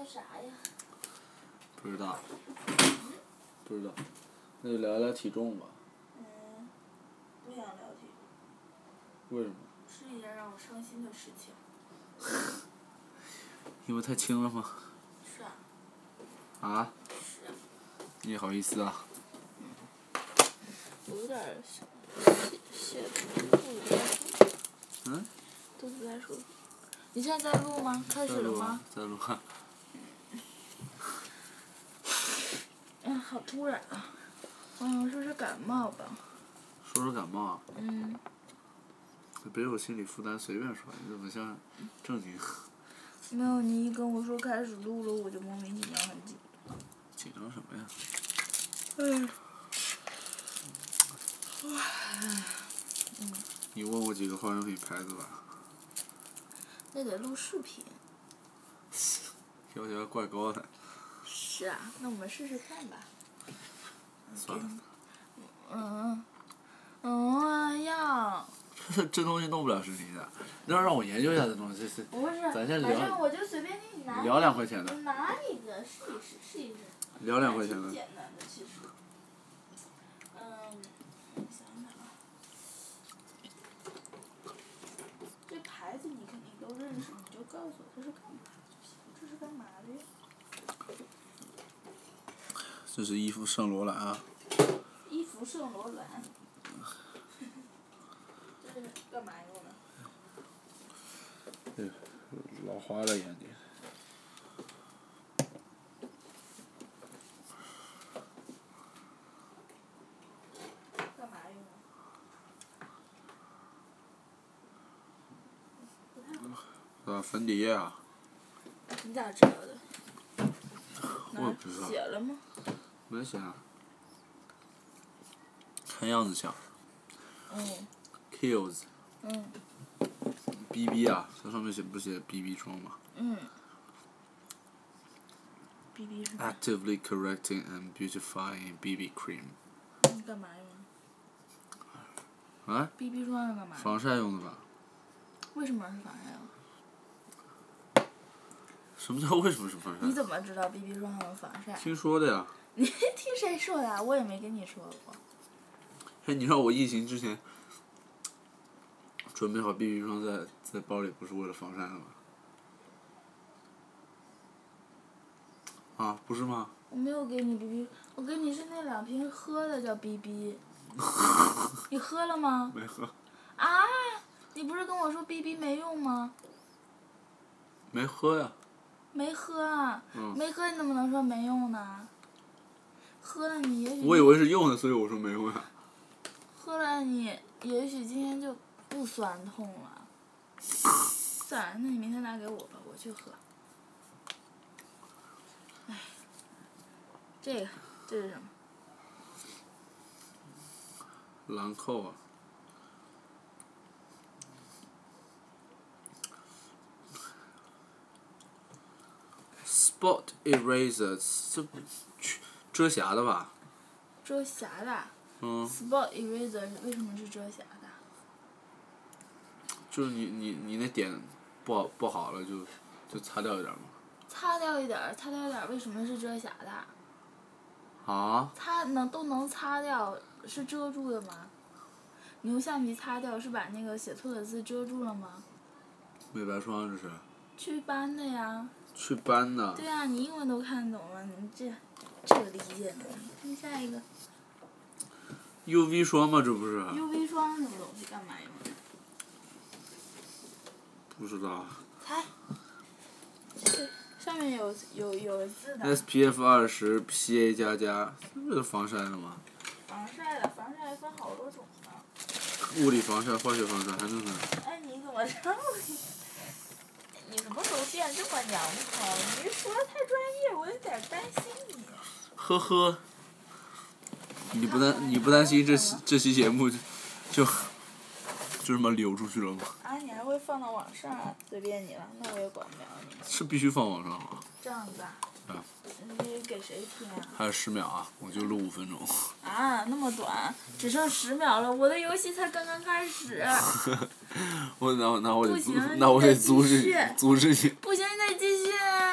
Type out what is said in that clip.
啥呀？ 不知道。不知道。那就聊聊体重吧。 不想聊体重。为什么？ 是一件让我伤心的事情。 因为太轻了吗？ 是啊。 啊？ 是啊。 你好意思啊？ 我有点肚子不太舒服。肚子不太舒服。你现在在录吗？开始了吗？ 在录啊。 好突然啊！我想说是感冒吧。 说感冒啊？别有心理负担，随便说，你怎么像正经？ 没有，你一跟我说开始录了，我就莫名其妙很紧张。 紧张什么呀？你问我几个化妆品牌子吧。 那得录视频。 要求怪高的。 是啊，那我们试试看吧。 算了。 呀。 这东西弄不了视频的，你要让我研究一下这东西， 不是， 咱先聊。 反正我就随便给你拿。 聊2块钱的。 拿一个试一试，试一试。 聊2块钱的。 挺简单的，其实。想想啊。这牌子你肯定都认识，你就告诉我它是干嘛的就行。这是干嘛的呀？ 这是伊芙圣罗兰啊。 伊芙圣罗兰。这是干嘛用的？ 对，老花了眼睛。 干嘛用的？ 粉底液啊。 你咋知道的？ 我也不知道。 写了吗？ 没写啊。看样子像。Kiehl's。BB 啊，它上面不写 BB 霜吗 ？BB 是。 Actively correcting and beautifying BB cream。 你干嘛用？ 啊 ？BB 霜是干嘛？ 防晒用的吧。 为什么是防晒用？ 什么叫为什么是防晒？ 你怎么知道 BB 霜用防晒？ 听说的呀。 你听谁说的？我也没跟你说过。 嘿，你让我疫情之前准备好 BB 霜在包里，不是为了防晒的吗？啊，不是吗？ 我没有给你 BB， 我给你是那2瓶喝的叫 BB。你喝了吗？ 没喝。 啊！你不是跟我说 BB 没用吗？ 没喝呀。 没喝啊。没喝你怎么能说没用呢？喝了你也许。 我以为是用的，所以我说没用呀。 喝了你也许今天就不酸痛了。算了，那你明天拿给我吧，我去喝。这是什么？ 兰蔻啊。Spot erasers， 这遮瑕的吧？ 遮瑕的。Spot eraser 为什么是遮瑕的？ 就是你那点不好了就擦掉一点嘛。 擦掉一点，为什么是遮瑕的？ 啊？ 都能擦掉，是遮住的吗？你用橡皮擦掉，是把那个写错的字遮住了吗？ 美白霜这是。 祛斑的呀。 祛斑的。 对啊，你英文都看懂了，你这个理解呢？看下一个。 UV 霜吗？这不是。 UV 霜什么东西？干嘛用的？ 不知道。 猜。上面有字的。 SPF 20 PA++，这是防晒的吗？ 防晒分好多种呢。 物理防晒、化学防晒还能呢。 哎，你怎么这么？你什么时候变这么娘炮？你说的太专业，我有点担心你。 呵呵。你不担心这期节目就这么流出去了吗？ 啊，你还会放到网上啊？随便你了，那我也管不了你。 是必须放网上啊。 这样子啊？你给谁听啊？ 还有10秒啊，我就录5分钟。 啊，那么短，只剩10秒了，我的游戏才刚刚开始。 那我得阻止你。 不